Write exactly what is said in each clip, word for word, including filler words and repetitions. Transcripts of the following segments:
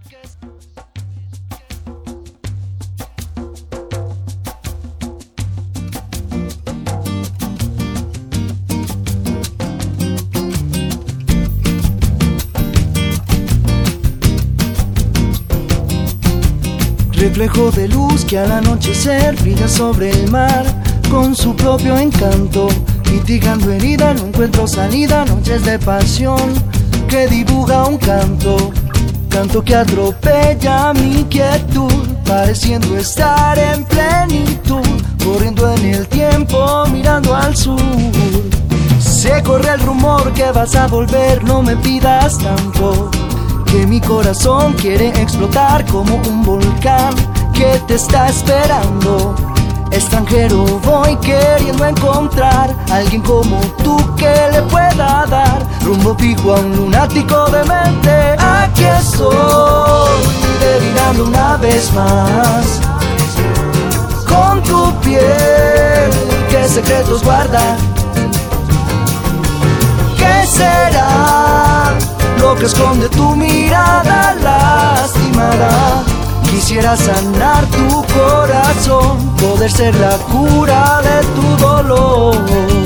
Reflejo de luz que al anochecer brilla sobre el mar con su propio encanto, mitigando heridas, no encuentro salida, noches de pasión que dibuja un canto, canto que atropella mi quietud, pareciendo estar en plenitud, corriendo en el tiempo, mirando al sur. Se corre el rumor que vas a volver, no me pidas tanto, que mi corazón quiere explotar como un volcán que te está esperando. Extranjero voy queriendo encontrar alguien como tú que le pueda dar rumbo fijo a un lunático de mente. Aquí estoy, delirando una vez más, con tu piel que secretos guarda. ¿Qué será lo que esconde tu mirada lastimada? Quisiera sanar tu corazón, poder ser la cura de tu dolor.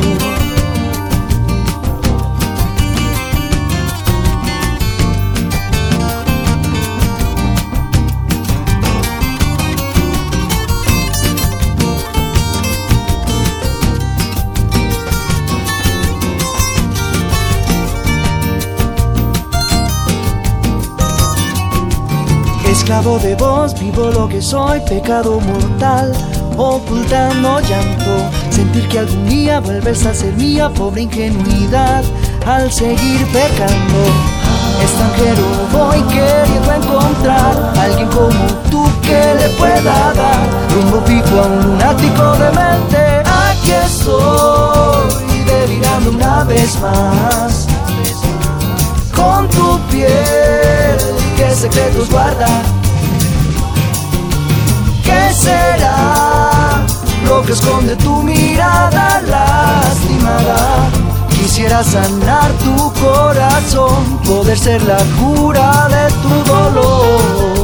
Esclavo de vos, vivo lo que soy, pecado mortal, ocultando llanto, sentir que algún día vuelves a ser mía, pobre ingenuidad, al seguir pecando. Extranjero voy queriendo encontrar alguien como tú que le pueda dar rumbo fijo a un lunático de mente. Aquí estoy, delirando una vez más, con tu piel que secretos guarda. ¿Qué será lo que esconde tu mirada lastimada? Quisiera sanar tu corazón, poder ser la cura de tu dolor.